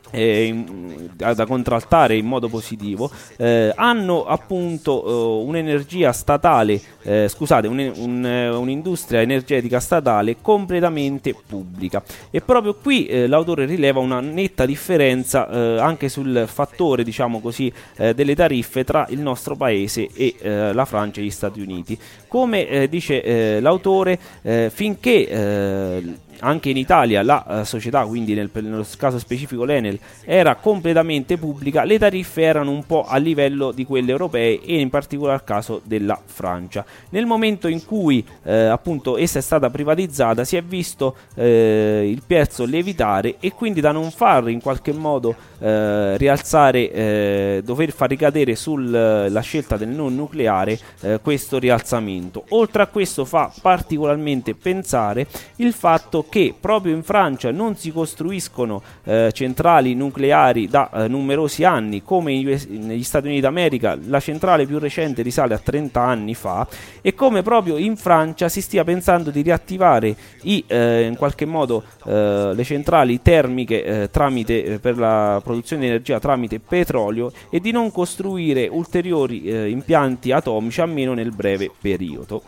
da contraltare in modo positivo, hanno appunto un'energia statale, un'industria energetica statale completamente pubblica, e proprio qui l'autore rileva una netta differenza anche sul fattore, diciamo così, delle tariffe tra il nostro paese e la Francia e gli Stati Uniti. Come dice l'autore, finché anche in Italia la società, quindi nello caso specifico l'Enel, era completamente pubblica, le tariffe erano un po' a livello di quelle europee e in particolar caso della Francia. Nel momento in cui appunto essa è stata privatizzata, si è visto il prezzo lievitare, e quindi da non far in qualche modo rialzare, dover far ricadere sulla scelta del non nucleare questo rialzamento. Oltre a questo fa particolarmente pensare il fatto che proprio in Francia non si costruiscono centrali nucleari da numerosi anni, come negli Stati Uniti d'America la centrale più recente risale a 30 anni fa, e come proprio in Francia si stia pensando di riattivare in qualche modo le centrali termiche per la produzione di energia tramite petrolio, e di non costruire ulteriori impianti atomici, almeno nel breve periodo.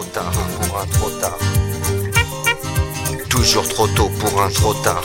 Toujours trop tôt pour un trop tard.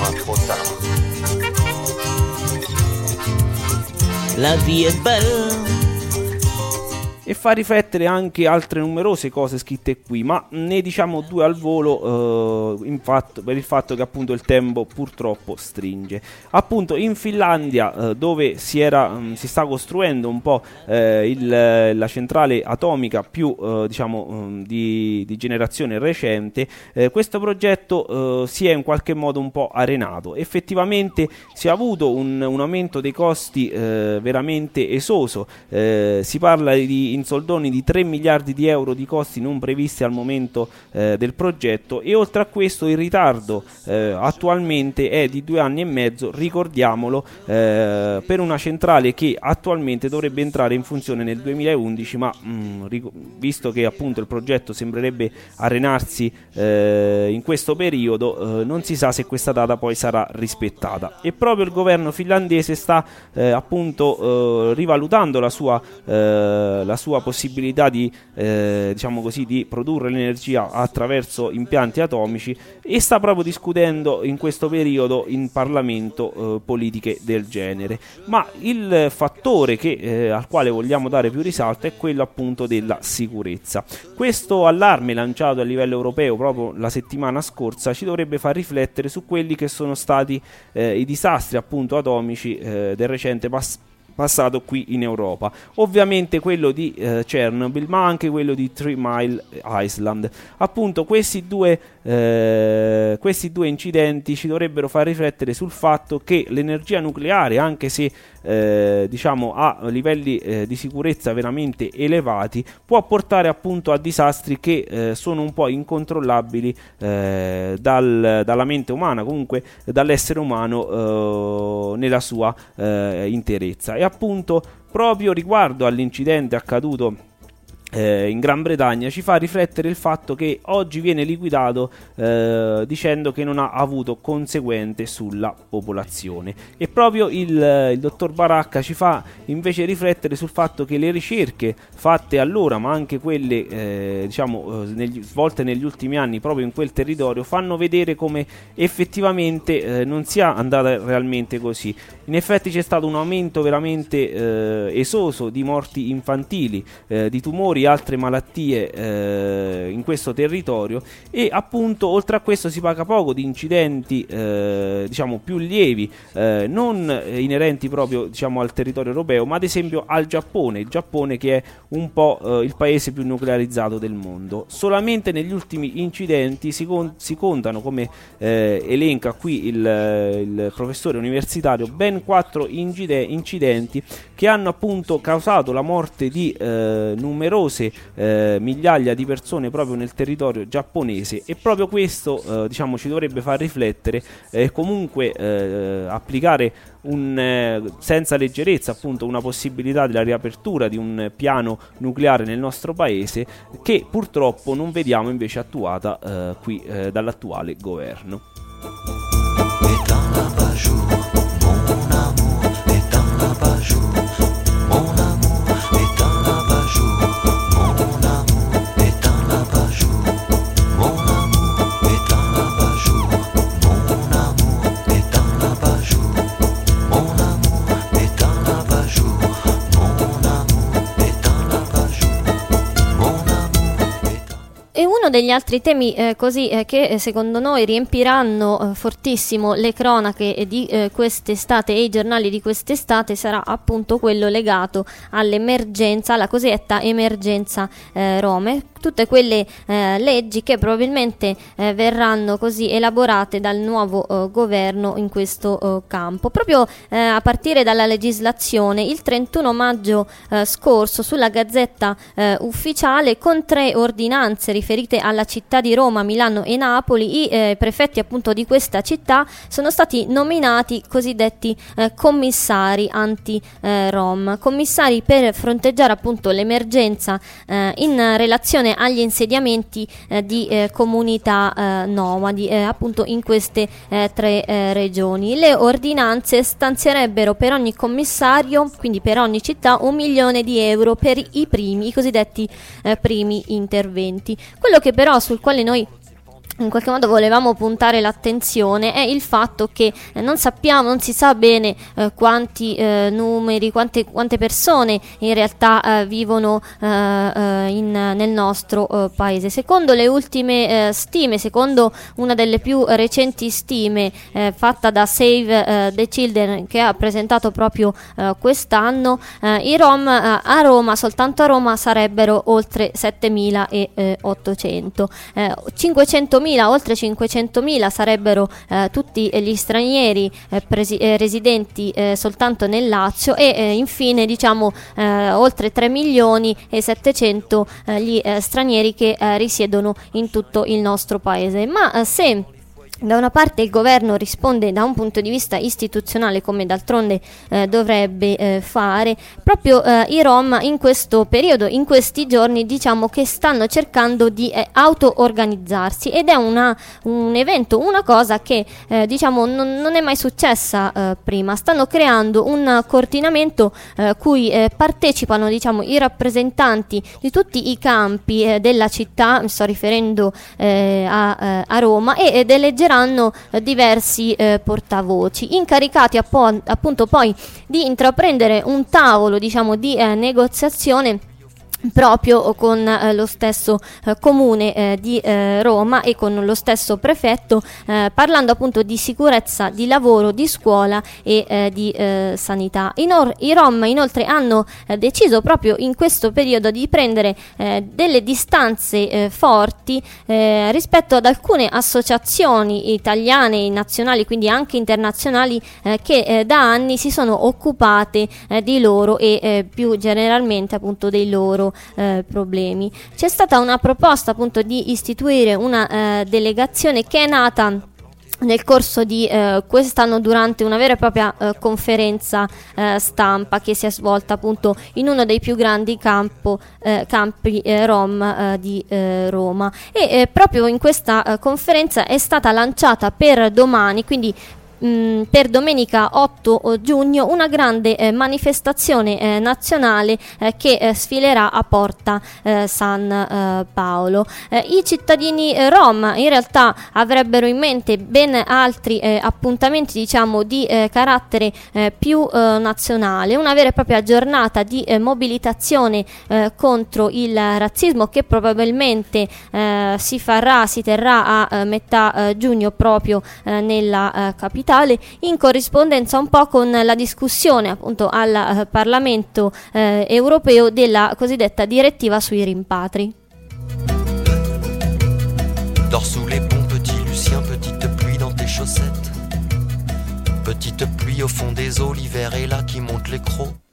La vie est belle. E fa riflettere anche altre numerose cose scritte qui, ma ne diciamo due al volo, per il fatto che appunto il tempo purtroppo stringe. Appunto in Finlandia, dove si sta costruendo un po' la centrale atomica più di generazione recente, questo progetto si è in qualche modo un po' arenato. Effettivamente si è avuto un aumento dei costi veramente esoso, si parla in soldoni di 3 miliardi di euro di costi non previsti al momento del progetto, e oltre a questo il ritardo attualmente è di 2 anni e mezzo, ricordiamolo, per una centrale che attualmente dovrebbe entrare in funzione nel 2011, ma visto che appunto il progetto sembrerebbe arenarsi in questo periodo, non si sa se questa data poi sarà rispettata, e proprio il governo finlandese sta appunto rivalutando la sua possibilità di di produrre l'energia attraverso impianti atomici, e sta proprio discutendo in questo periodo in Parlamento politiche del genere. Ma il fattore al quale vogliamo dare più risalto è quello appunto della sicurezza. Questo allarme lanciato a livello europeo proprio la settimana scorsa ci dovrebbe far riflettere su quelli che sono stati i disastri appunto atomici del recente passato qui in Europa. Ovviamente quello di Chernobyl, ma anche quello di 3 Mile Island. Appunto questi due incidenti ci dovrebbero far riflettere sul fatto che l'energia nucleare, anche se ha livelli di sicurezza veramente elevati, può portare appunto a disastri che sono un po' incontrollabili dalla mente umana, comunque dall'essere umano nella sua interezza. E appunto proprio riguardo all'incidente accaduto in Gran Bretagna ci fa riflettere il fatto che oggi viene liquidato dicendo che non ha avuto conseguenze sulla popolazione, e proprio il dottor Baracca ci fa invece riflettere sul fatto che le ricerche fatte allora, ma anche quelle svolte negli ultimi anni proprio in quel territorio, fanno vedere come effettivamente non sia andata realmente così. In effetti c'è stato un aumento veramente esoso di morti infantili, di tumori, altre malattie in questo territorio, e appunto oltre a questo si parla poco di incidenti più lievi, non inerenti proprio al territorio europeo, ma ad esempio al Giappone, il Giappone che è un po' il paese più nuclearizzato del mondo. Solamente negli ultimi incidenti si contano, come elenca qui il professore universitario, ben 4 incidenti che hanno appunto causato la morte di numerose migliaia di persone proprio nel territorio giapponese, e proprio questo ci dovrebbe far riflettere e comunque applicare senza leggerezza appunto una possibilità della riapertura di un piano nucleare nel nostro paese, che purtroppo non vediamo invece attuata qui dall'attuale governo. Uno degli altri temi che secondo noi riempiranno fortissimo le cronache di quest'estate e i giornali di quest'estate sarà appunto quello legato all'emergenza, alla cosiddetta emergenza Rome, tutte quelle leggi che probabilmente verranno così elaborate dal nuovo governo in questo campo. Proprio a partire dalla legislazione, il 31 maggio scorso sulla Gazzetta Ufficiale, con 3 ordinanze riferite alla città di Roma, Milano e Napoli, i prefetti appunto di questa città sono stati nominati cosiddetti commissari anti-Rom, commissari per fronteggiare appunto l'emergenza in relazione agli insediamenti di comunità nomadi appunto in queste 3 regioni. Le ordinanze stanzierebbero per ogni commissario, quindi per ogni città, 1 milione di euro per i cosiddetti primi interventi. Quello che però sul quale noi in qualche modo volevamo puntare l'attenzione è il fatto che non si sa bene quanti numeri, quante persone in realtà vivono nel nostro paese. Secondo le ultime stime, secondo una delle più recenti stime fatta da Save the Children, che ha presentato proprio quest'anno, i Rom a Roma, soltanto a Roma, sarebbero oltre 7.800. 500.000, oltre 500.000 sarebbero tutti gli stranieri residenti soltanto nel Lazio e infine oltre 3.700.000 gli stranieri che risiedono in tutto il nostro paese. Ma se da una parte il governo risponde da un punto di vista istituzionale, come d'altronde dovrebbe fare, proprio i Rom in questo periodo, in questi giorni, che stanno cercando di auto-organizzarsi, ed è un evento, una cosa che non è mai successa prima. Stanno creando un coordinamento cui partecipano i rappresentanti di tutti i campi della città, mi sto riferendo a Roma, ed eleggeranno diversi portavoci incaricati appunto poi di intraprendere un tavolo di negoziazione proprio con lo stesso comune di Roma e con lo stesso prefetto, parlando appunto di sicurezza, di lavoro, di scuola e di sanità. I Rom inoltre hanno deciso proprio in questo periodo di prendere delle distanze forti rispetto ad alcune associazioni italiane e nazionali, quindi anche internazionali, che da anni si sono occupate di loro e più generalmente appunto dei loro problemi. C'è stata una proposta appunto di istituire una delegazione che è nata nel corso di quest'anno durante una vera e propria conferenza stampa che si è svolta appunto in uno dei più grandi campi Rom di Roma, e proprio in questa conferenza è stata lanciata per domani, quindi per domenica 8 giugno, una grande manifestazione nazionale che sfilerà a Porta San Paolo. I cittadini Rom in realtà avrebbero in mente ben altri appuntamenti di carattere più nazionale, una vera e propria giornata di mobilitazione contro il razzismo, che probabilmente si terrà a metà giugno proprio nella capitale, in corrispondenza un po' con la discussione appunto al Parlamento europeo della cosiddetta direttiva sui rimpatri. Dors sous les ponts, petit Lucien, petite pluie dans tes chaussettes. Petite pluie au fond des eaux, l'hiver est là qui monte les crocs.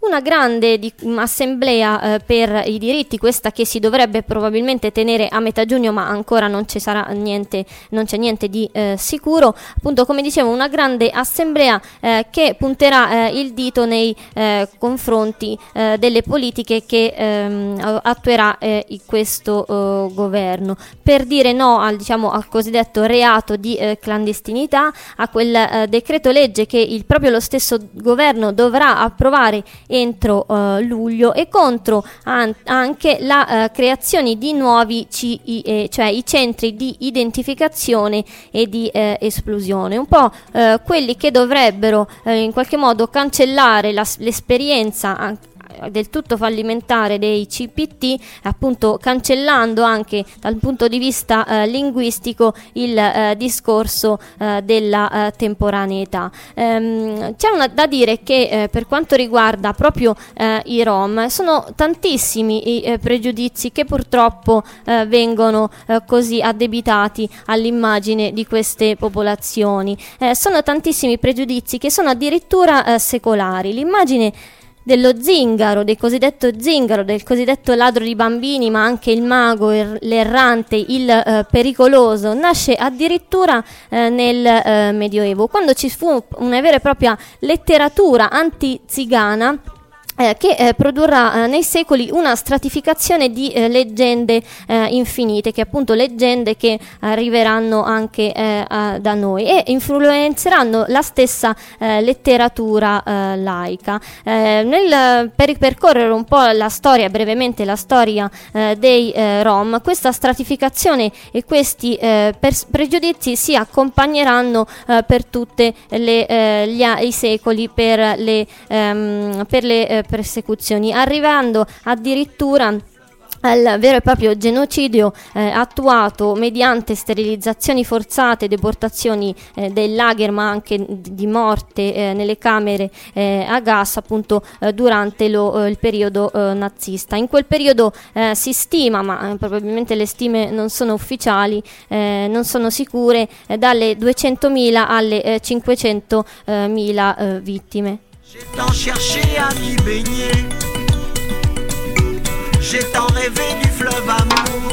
una grande assemblea per i diritti, questa che si dovrebbe probabilmente tenere a metà giugno, ma ancora non ci sarà niente, non c'è niente di sicuro. Appunto, come dicevo, una grande assemblea che punterà il dito nei confronti delle politiche che attuerà questo governo, per dire no al cosiddetto reato di clandestinità, a quel decreto legge che proprio lo stesso governo dovrà approvare entro luglio, e contro anche la creazione di nuovi CIE, cioè i centri di identificazione e di esclusione, un po' quelli che dovrebbero in qualche modo cancellare l'esperienza del tutto fallimentare dei CPT, appunto cancellando anche dal punto di vista linguistico il discorso della temporaneità. C'è da dire che per quanto riguarda proprio i Rom, sono tantissimi i pregiudizi che purtroppo vengono così addebitati all'immagine di queste popolazioni. Sono tantissimi pregiudizi che sono addirittura secolari. L'immagine dello zingaro, del cosiddetto ladro di bambini, ma anche il mago, l'errante, il pericoloso, nasce addirittura nel Medioevo, quando ci fu una vera e propria letteratura anti-zigana che produrrà nei secoli una stratificazione di leggende infinite, che appunto leggende che arriveranno anche da noi e influenzeranno la stessa letteratura laica. Per percorrere un po' la storia, brevemente la storia dei Rom, questa stratificazione e questi pregiudizi si accompagneranno per tutte i secoli, per le persecuzioni, arrivando addirittura al vero e proprio genocidio attuato mediante sterilizzazioni forzate, deportazioni dei lager, ma anche di morte nelle camere a gas, appunto durante il periodo nazista. In quel periodo si stima, ma probabilmente le stime non sono ufficiali, non sono sicure, dalle 200.000 alle 500.000 vittime. J'ai tant cherché à m'y baigner, j'ai tant rêvé du fleuve amour.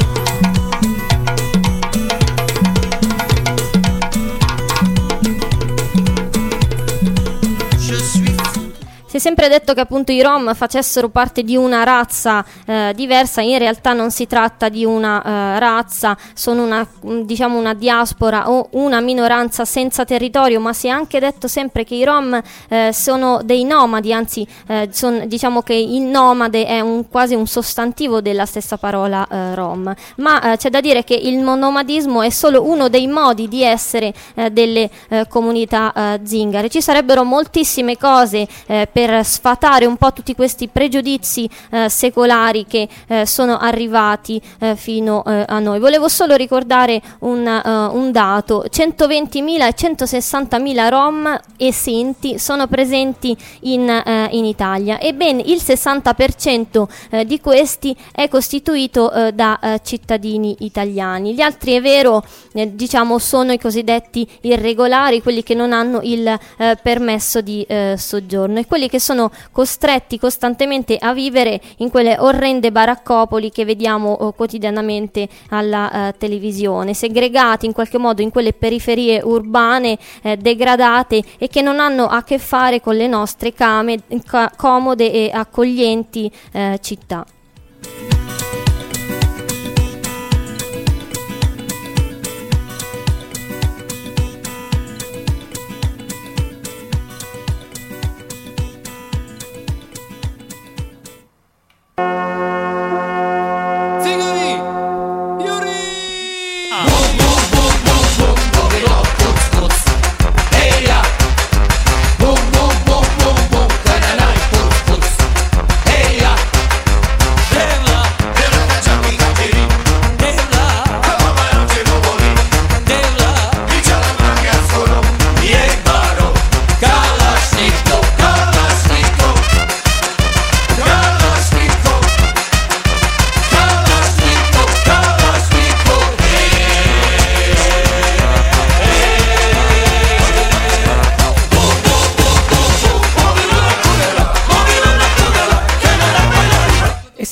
Je suis fou. Si è sempre detto che appunto i Rom facessero parte di una razza diversa. In realtà non si tratta di una razza, sono una diaspora o una minoranza senza territorio, ma si è anche detto sempre che i Rom sono dei nomadi, anzi diciamo che il nomade è quasi un sostantivo della stessa parola Rom, ma c'è da dire che il nomadismo è solo uno dei modi di essere delle comunità zingare. Ci sarebbero moltissime cose per sfatare un po' tutti questi pregiudizi secolari che sono arrivati fino a noi. Volevo solo ricordare un dato: 120.000 e 160.000 Rom e Sinti sono presenti in Italia, e ben il 60% di questi è costituito da cittadini italiani. Gli altri, è vero, sono i cosiddetti irregolari, quelli che non hanno il permesso di soggiorno, e quelli che sono costretti costantemente a vivere in quelle orrende baraccopoli che vediamo quotidianamente alla televisione, segregati in qualche modo in quelle periferie urbane degradate, e che non hanno a che fare con le nostre comode e accoglienti città.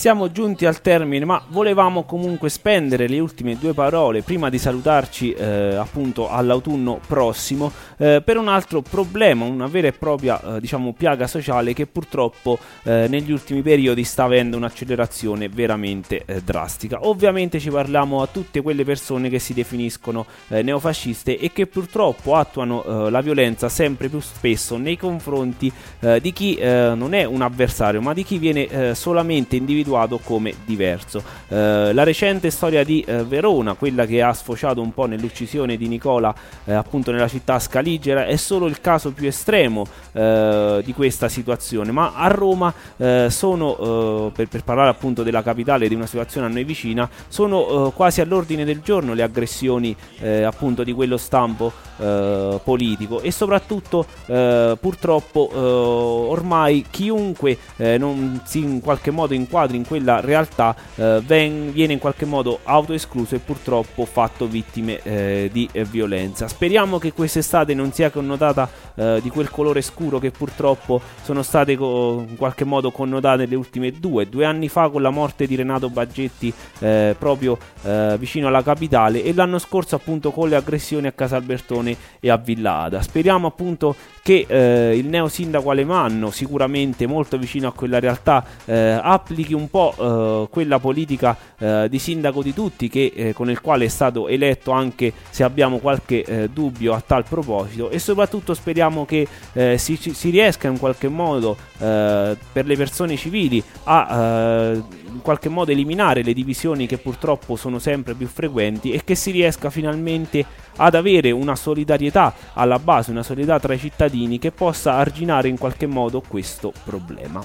siamo giunti al termine, ma volevamo comunque spendere le ultime due parole prima di salutarci appunto all'autunno prossimo per un altro problema, una vera e propria diciamo piaga sociale che purtroppo negli ultimi periodi sta avendo un'accelerazione veramente drastica. Ovviamente ci parliamo a tutte quelle persone che si definiscono neofasciste e che purtroppo attuano la violenza sempre più spesso nei confronti di chi non è un avversario, ma di chi viene solamente individuato come diverso. La recente storia di Verona, quella che ha sfociato un po' nell'uccisione di Nicola appunto nella città scaligera, è solo il caso più estremo di questa situazione, ma a Roma sono per parlare appunto della capitale, di una situazione a noi vicina, sono quasi all'ordine del giorno le aggressioni appunto di quello stampo politico, e soprattutto purtroppo ormai chiunque non si in qualche modo inquadri in quella realtà viene in qualche modo autoescluso e purtroppo fatto vittime di violenza. Speriamo che quest'estate non sia connotata di quel colore scuro che purtroppo sono state in qualche modo connotate le ultime due anni fa con la morte di Renato Baggetti proprio vicino alla capitale, e l'anno scorso appunto con le aggressioni a Casalbertone e a Villa Ada. Speriamo appunto che il neo sindaco Alemanno, sicuramente molto vicino a quella realtà, applichi un po' quella politica di sindaco di tutti con il quale è stato eletto, anche se abbiamo qualche dubbio a tal proposito, e soprattutto speriamo che si riesca in qualche modo per le persone civili a in qualche modo eliminare le divisioni che purtroppo sono sempre più frequenti, e che si riesca finalmente ad avere una solidarietà alla base, una solidarietà tra i cittadini che possa arginare in qualche modo questo problema.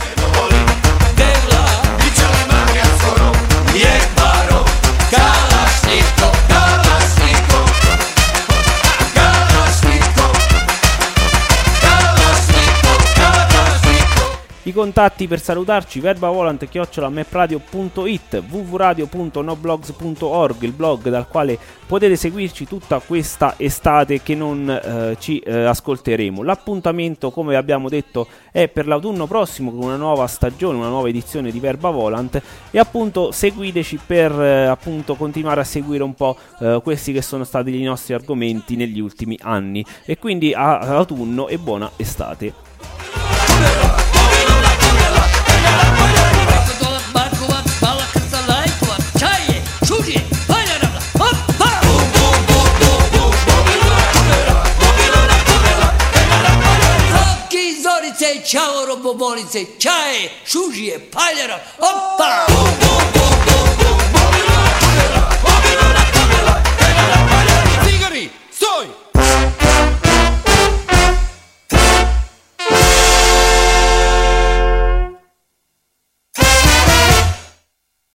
I contatti per salutarci: verbavolant@mapradio.it, www.radio.noblogs.org, il blog dal quale potete seguirci tutta questa estate che non ci ascolteremo. L'appuntamento, come abbiamo detto, è per l'autunno prossimo con una nuova stagione, una nuova edizione di Verbavolant, e appunto seguiteci per appunto continuare a seguire un po' questi che sono stati i nostri argomenti negli ultimi anni, e quindi a autunno e buona estate. Ciao robobolice, ciao, sushi e pagliara, oppa!